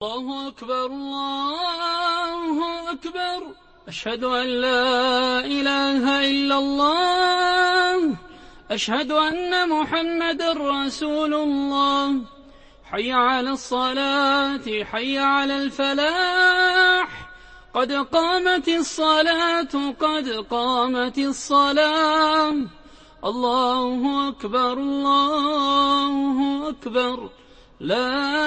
الله أكبر الله أكبر. أشهد أن لا إله إلا الله. أشهد أن محمدًا رسول الله. حي على الصلاة حي على الفلاح. قد قامت الصلاة قد قامت الصلاة. الله أكبر الله أكبر. لا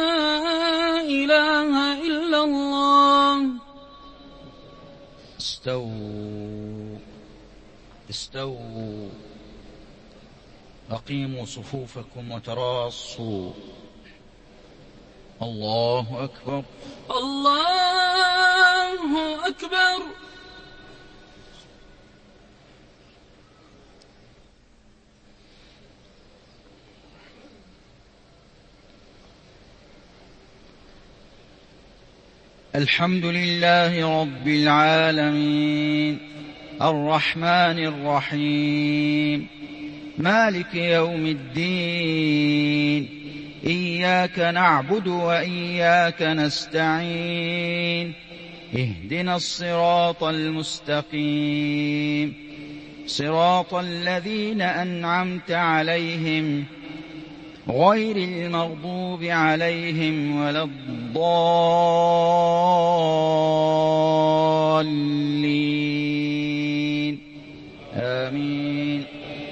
إله إلا الله. استووا أقيموا صفوفكم وتراصوا. الله أكبر الله أكبر. الحمد لله رب العالمين الرحمن الرحيم مالك يوم الدين. إياك نعبد وإياك نستعين. اهدنا الصراط المستقيم صراط الذين أنعمت عليهم غير المغضوب عليهم ولا الضالين. آمين.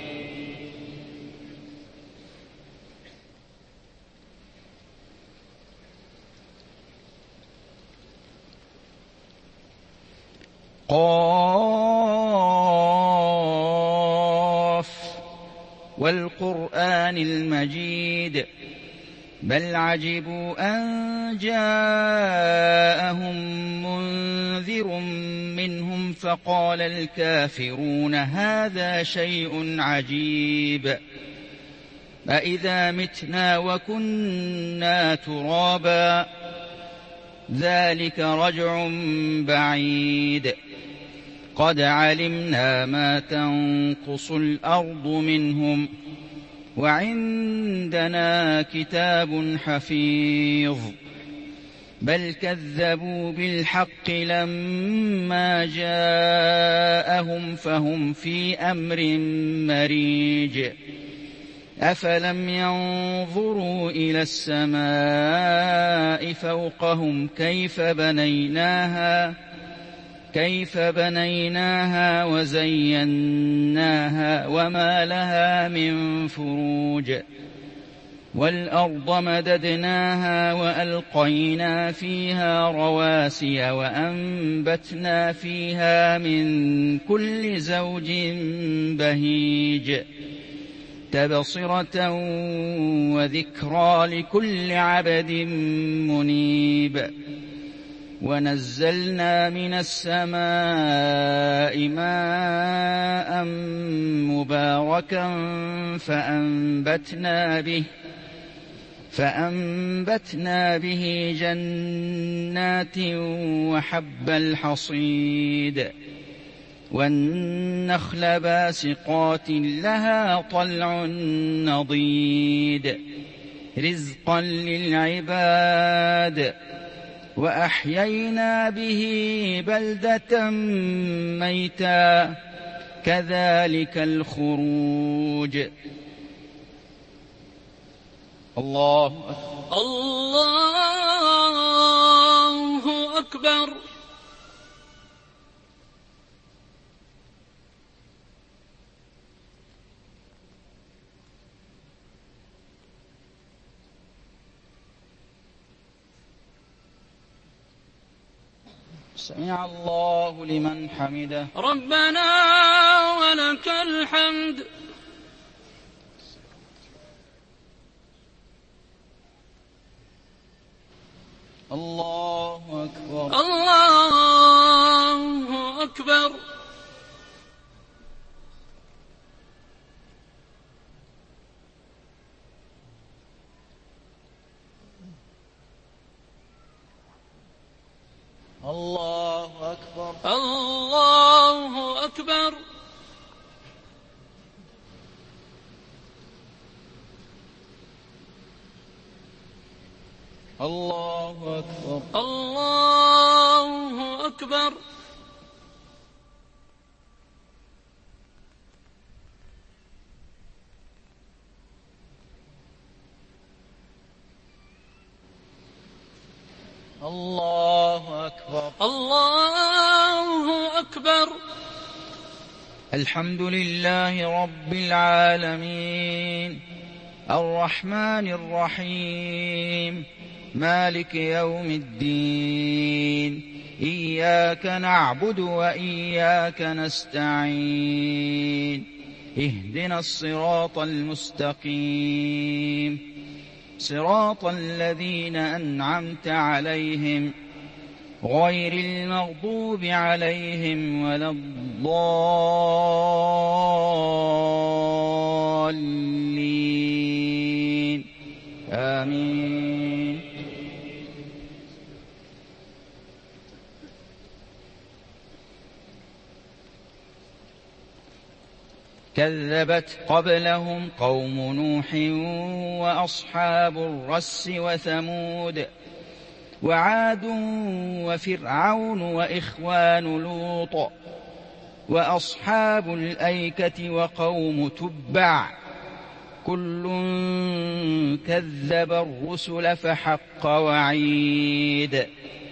قاف والقرآن المجيد بل عجبوا أن جاءهم منذر منهم فقال الكافرون هذا شيء عجيب أإذا متنا وكنا ترابا ذلك رجع بعيد. قد علمنا ما تنقص الأرض منهم وعندنا كتاب حفيظ. بل كذبوا بالحق لما جاءهم فهم في أمر مريج. أفلم ينظروا إلى السماء فوقهم كيف بنيناها وزيناها وما لها من فروج. والأرض مددناها وألقينا فيها رواسي وأنبتنا فيها من كل زوج بهيج. تبصرة وذكرى لكل عبد منيب. ونزلنا من السماء ماء مباركا فأنبتنا به جنات وحب الحصيد. والنخل باسقات لها طلع نضيد رزقا للعباد. وأحيينا به بلدة ميتا كذلك الخروج. الله أكبر. سمع الله لمن حمده. ربنا ولك الحمد. الله أكبر الله أكبر. الله أكبر الله أكبر. الله أكبر. الله أكبر. الله أكبر. الله أكبر. الحمد لله رب العالمين الرحمن الرحيم مالك يوم الدين إياك نعبد وإياك نستعين اهدنا الصراط المستقيم صراط الذين أنعمت عليهم غير المغضوب عليهم ولا الضالين آمين. كذبت قبلهم قوم نوح وأصحاب الرس وثمود وعاد وفرعون وإخوان لوط وأصحاب الأيكة وقوم تبع كل كذب الرسل فحق وعيد.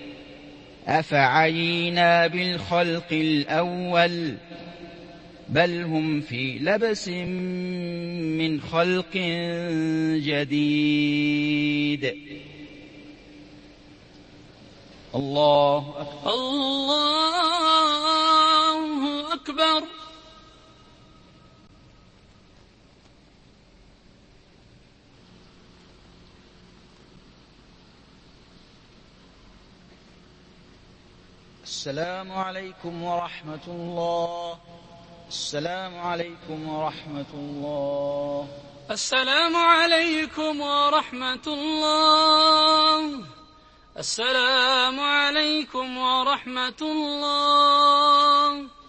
أفعينا بالخلق الأول بل هم في لبس من خلق جديد. الله أكبر. الله أكبر. السلام عليكم ورحمة الله. السلام عليكم ورحمة الله. السلام عليكم ورحمة الله. السلام عليكم ورحمة الله.